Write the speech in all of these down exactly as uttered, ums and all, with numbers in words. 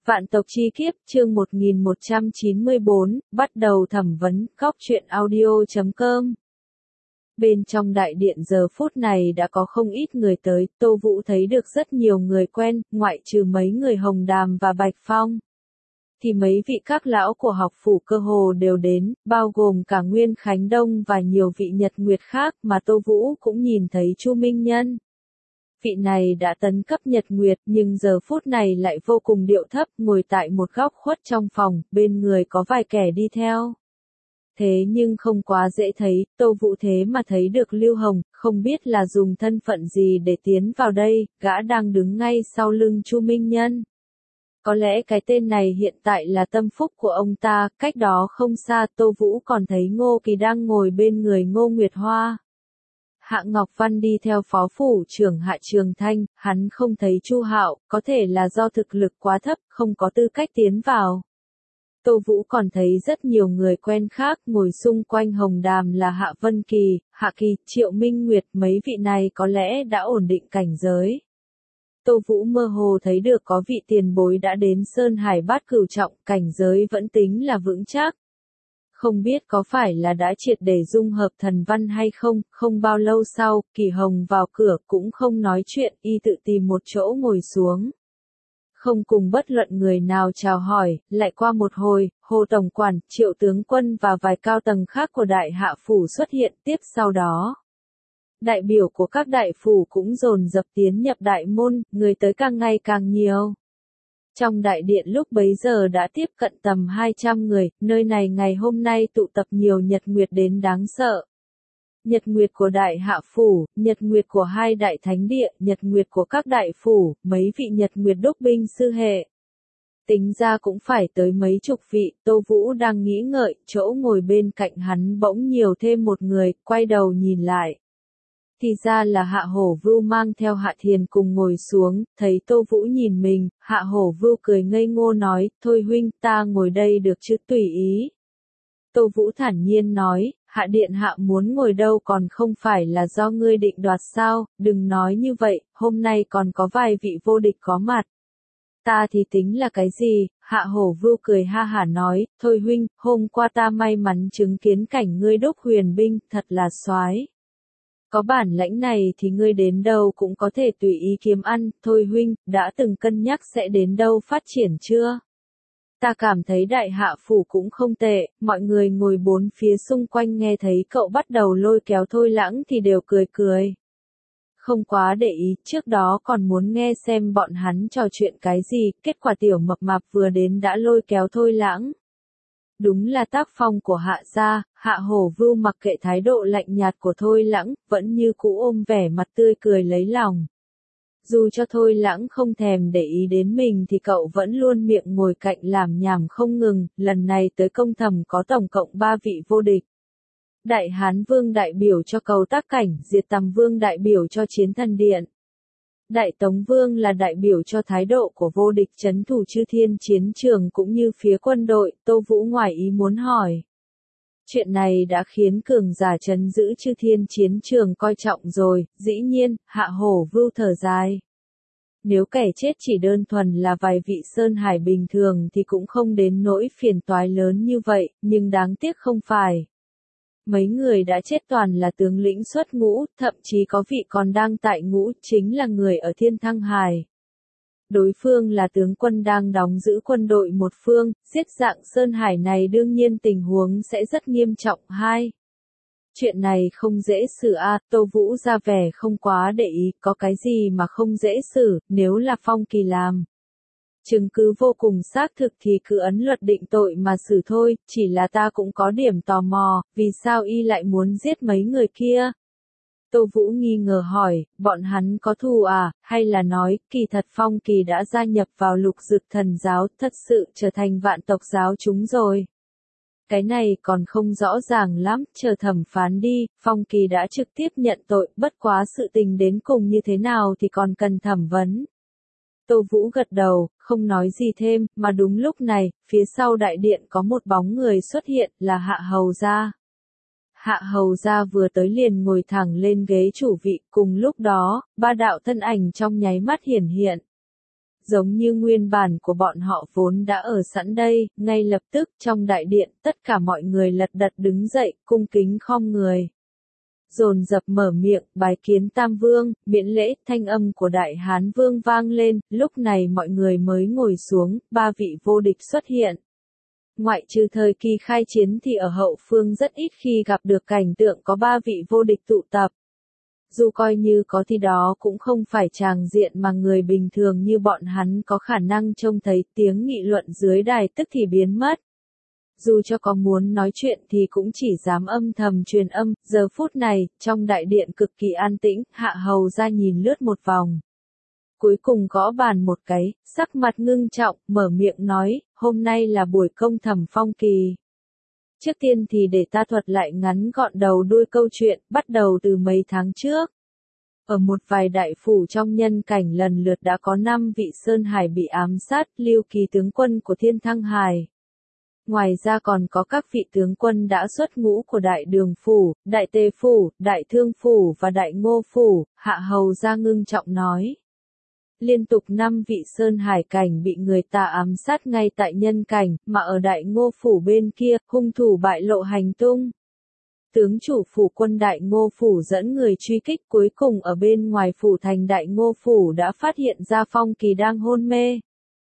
Vạn tộc chi kiếp, chương một nghìn một trăm chín mươi bốn, bắt đầu thẩm vấn, góc truyện audio chấm com. Bên trong đại điện giờ phút này đã có không ít người tới, Tô Vũ thấy được rất nhiều người quen, ngoại trừ mấy người Hồng Đàm và Bạch Phong. Thì mấy vị các lão của học phủ cơ hồ đều đến, bao gồm cả Nguyên Khánh Đông và nhiều vị Nhật Nguyệt khác mà Tô Vũ cũng nhìn thấy Chu Minh Nhân. Vị này đã tấn cấp Nhật Nguyệt nhưng giờ phút này lại vô cùng điệu thấp, ngồi tại một góc khuất trong phòng, bên người có vài kẻ đi theo. Thế nhưng không quá dễ thấy, Tô Vũ thế mà thấy được Lưu Hồng, không biết là dùng thân phận gì để tiến vào đây, gã đang đứng ngay sau lưng Chu Minh Nhân. Có lẽ cái tên này hiện tại là tâm phúc của ông ta, cách đó không xa Tô Vũ còn thấy Ngô Kỳ đang ngồi bên người Ngô Nguyệt Hoa. Hạ Ngọc Văn đi theo phó phủ trưởng Hạ Trường Thanh, hắn không thấy Chu Hạo, có thể là do thực lực quá thấp, không có tư cách tiến vào. Tô Vũ còn thấy rất nhiều người quen khác ngồi xung quanh Hồng Đàm là Hạ Vân Kỳ, Hạ Kỳ, Triệu Minh Nguyệt, mấy vị này có lẽ đã ổn định cảnh giới. Tô Vũ mơ hồ thấy được có vị tiền bối đã đến Sơn Hải Bát Cửu Trọng, cảnh giới vẫn tính là vững chắc. Không biết có phải là đã triệt để dung hợp thần văn hay không, không bao lâu sau, Kỳ Hồng vào cửa cũng không nói chuyện, y tự tìm một chỗ ngồi xuống. Không cùng bất luận người nào chào hỏi, lại qua một hồi, Hồ Tổng Quản, Triệu Tướng Quân và vài cao tầng khác của Đại Hạ Phủ xuất hiện tiếp sau đó. Đại biểu của các đại phủ cũng dồn dập tiến nhập đại môn, người tới càng ngày càng nhiều. Trong đại điện lúc bấy giờ đã tiếp cận tầm hai trăm người, nơi này ngày hôm nay tụ tập nhiều nhật nguyệt đến đáng sợ. Nhật nguyệt của Đại Hạ Phủ, nhật nguyệt của hai đại thánh địa, nhật nguyệt của các đại phủ, mấy vị nhật nguyệt đúc binh sư hệ. Tính ra cũng phải tới mấy chục vị, Tô Vũ đang nghĩ ngợi, chỗ ngồi bên cạnh hắn bỗng nhiều thêm một người, quay đầu nhìn lại. Thì ra là Hạ Hổ Vưu mang theo Hạ Thiền cùng ngồi xuống, thấy Tô Vũ nhìn mình, Hạ Hổ Vưu cười ngây ngô nói, thôi huynh, ta ngồi đây được chứ, tùy ý. Tô Vũ thản nhiên nói, Hạ Điện Hạ muốn ngồi đâu còn không phải là do ngươi định đoạt sao, đừng nói như vậy, hôm nay còn có vài vị vô địch có mặt. Ta thì tính là cái gì, Hạ Hổ Vưu cười ha hả nói, thôi huynh, hôm qua ta may mắn chứng kiến cảnh ngươi đúc huyền binh, thật là soái. Có bản lãnh này thì ngươi đến đâu cũng có thể tùy ý kiếm ăn, thôi huynh, đã từng cân nhắc sẽ đến đâu phát triển chưa? Ta cảm thấy Đại Hạ Phủ cũng không tệ, mọi người ngồi bốn phía xung quanh nghe thấy cậu bắt đầu lôi kéo Thôi Lãng thì đều cười cười. Không quá để ý, trước đó còn muốn nghe xem bọn hắn trò chuyện cái gì, kết quả tiểu mập mạp vừa đến đã lôi kéo Thôi Lãng. Đúng là tác phong của Hạ gia, Hạ Hổ Vưu mặc kệ thái độ lạnh nhạt của Thôi Lãng, vẫn như cũ ôm vẻ mặt tươi cười lấy lòng. Dù cho Thôi Lãng không thèm để ý đến mình thì cậu vẫn luôn miệng ngồi cạnh làm nhảm không ngừng, lần này tới công thầm có tổng cộng ba vị vô địch. Đại Hán Vương đại biểu cho Cầu Tác Cảnh, Diệt Tầm Vương đại biểu cho Chiến Thần Điện. Đại Tống Vương là đại biểu cho thái độ của vô địch trấn thủ chư thiên chiến trường cũng như phía quân đội, Tô Vũ ngoài ý muốn hỏi. Chuyện này đã khiến cường giả trấn giữ chư thiên chiến trường coi trọng rồi, dĩ nhiên, Hạ Hổ Vưu thở dài. Nếu kẻ chết chỉ đơn thuần là vài vị Sơn Hải bình thường thì cũng không đến nỗi phiền toái lớn như vậy, nhưng đáng tiếc không phải. Mấy người đã chết toàn là tướng lĩnh xuất ngũ, thậm chí có vị còn đang tại ngũ, chính là người ở Thiên Thăng Hải. Đối phương là tướng quân đang đóng giữ quân đội một phương, giết dạng Sơn Hải này đương nhiên tình huống sẽ rất nghiêm trọng. Hai. Chuyện này không dễ xử a, Tô Vũ ra vẻ không quá để ý, có cái gì mà không dễ xử, nếu là Phong Kỳ làm. Chứng cứ vô cùng xác thực thì cứ ấn luật định tội mà xử thôi, chỉ là ta cũng có điểm tò mò, vì sao y lại muốn giết mấy người kia? Tô Vũ nghi ngờ hỏi, bọn hắn có thù à, hay là nói, kỳ thật Phong Kỳ đã gia nhập vào Lục Dực Thần Giáo, thật sự trở thành vạn tộc giáo chúng rồi. Cái này còn không rõ ràng lắm, chờ thẩm phán đi, Phong Kỳ đã trực tiếp nhận tội, bất quá sự tình đến cùng như thế nào thì còn cần thẩm vấn. Tô Vũ gật đầu, không nói gì thêm, mà đúng lúc này, phía sau đại điện có một bóng người xuất hiện, là Hạ Hầu Gia. Hạ Hầu Gia vừa tới liền ngồi thẳng lên ghế chủ vị, cùng lúc đó, ba đạo thân ảnh trong nháy mắt hiển hiện. giống như nguyên bản của bọn họ vốn đã ở sẵn đây, ngay lập tức trong đại điện tất cả mọi người lật đật đứng dậy, cung kính khom người. Dồn dập mở miệng, bái kiến Tam Vương, miễn lễ, thanh âm của Đại Hán Vương vang lên, lúc này mọi người mới ngồi xuống, ba vị vô địch xuất hiện. Ngoại trừ thời kỳ khai chiến thì ở hậu phương rất ít khi gặp được cảnh tượng có ba vị vô địch tụ tập. Dù coi như có thì đó cũng không phải tràng diện mà người bình thường như bọn hắn có khả năng trông thấy, tiếng nghị luận dưới đài tức thì biến mất. Dù cho có muốn nói chuyện thì cũng chỉ dám âm thầm truyền âm, giờ phút này, trong đại điện cực kỳ an tĩnh, Hạ Hầu ra nhìn lướt một vòng. Cuối cùng gõ bàn một cái, sắc mặt ngưng trọng, mở miệng nói, hôm nay là buổi công thẩm Phong Kỳ. Trước tiên thì để ta thuật lại ngắn gọn đầu đuôi câu chuyện, bắt đầu từ mấy tháng trước. Ở một vài đại phủ trong nhân cảnh lần lượt đã có năm vị Sơn Hải bị ám sát, Lưu Kỳ tướng quân của Thiên Thăng Hải. Ngoài ra còn có các vị tướng quân đã xuất ngũ của Đại Đường Phủ, Đại Tề Phủ, Đại Thương Phủ và Đại Ngô Phủ, Hạ Hầu ra ngưng trọng nói. Liên tục năm vị Sơn Hải cảnh bị người ta ám sát ngay tại nhân cảnh, mà ở Đại Ngô Phủ bên kia, hung thủ bại lộ hành tung. Tướng chủ phủ quân Đại Ngô Phủ dẫn người truy kích, cuối cùng ở bên ngoài phủ thành Đại Ngô Phủ đã phát hiện ra Phong Kỳ đang hôn mê.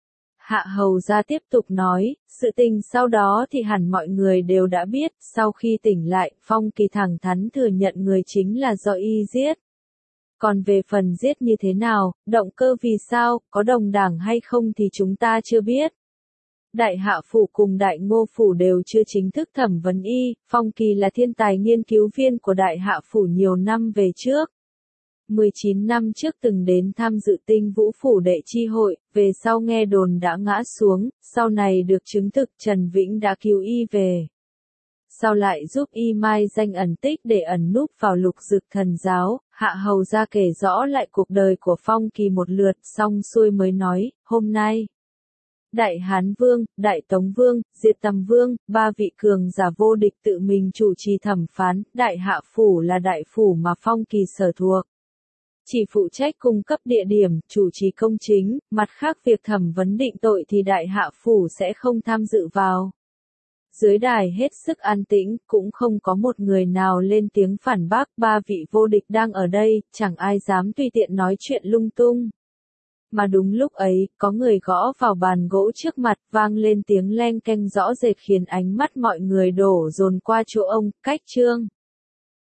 Hạ Hầu ra tiếp tục nói, sự tình sau đó thì hẳn mọi người đều đã biết, sau khi tỉnh lại, Phong Kỳ thẳng thắn thừa nhận người chính là do y giết. Còn về phần giết như thế nào, động cơ vì sao, có đồng đảng hay không thì chúng ta chưa biết. Đại Hạ Phủ cùng Đại Ngô Phủ đều chưa chính thức thẩm vấn y, Phong Kỳ là thiên tài nghiên cứu viên của Đại Hạ Phủ nhiều năm về trước. mười chín năm trước từng đến tham dự Tinh Vũ Phủ đệ chi hội, về sau nghe đồn đã ngã xuống, sau này được chứng thực Trần Vĩnh đã cứu y về. Sau lại giúp y mai danh ẩn tích để ẩn núp vào Lục Dực Thần Giáo, Hạ Hầu ra kể rõ lại cuộc đời của Phong Kỳ một lượt, xong xuôi mới nói, hôm nay. Đại Hán Vương, Đại Tống Vương, Diệt Tầm Vương, ba vị cường giả vô địch tự mình chủ trì thẩm phán, Đại Hạ Phủ là đại phủ mà Phong Kỳ sở thuộc. Chỉ phụ trách cung cấp địa điểm, chủ trì công chính, mặt khác việc thẩm vấn định tội thì Đại Hạ Phủ sẽ không tham dự vào. Dưới đài hết sức an tĩnh, cũng không có một người nào lên tiếng phản bác, ba vị vô địch đang ở đây, chẳng ai dám tùy tiện nói chuyện lung tung. Mà đúng lúc ấy, có người gõ vào bàn gỗ trước mặt, vang lên tiếng leng keng rõ rệt khiến ánh mắt mọi người đổ dồn qua chỗ ông, Cách Trương.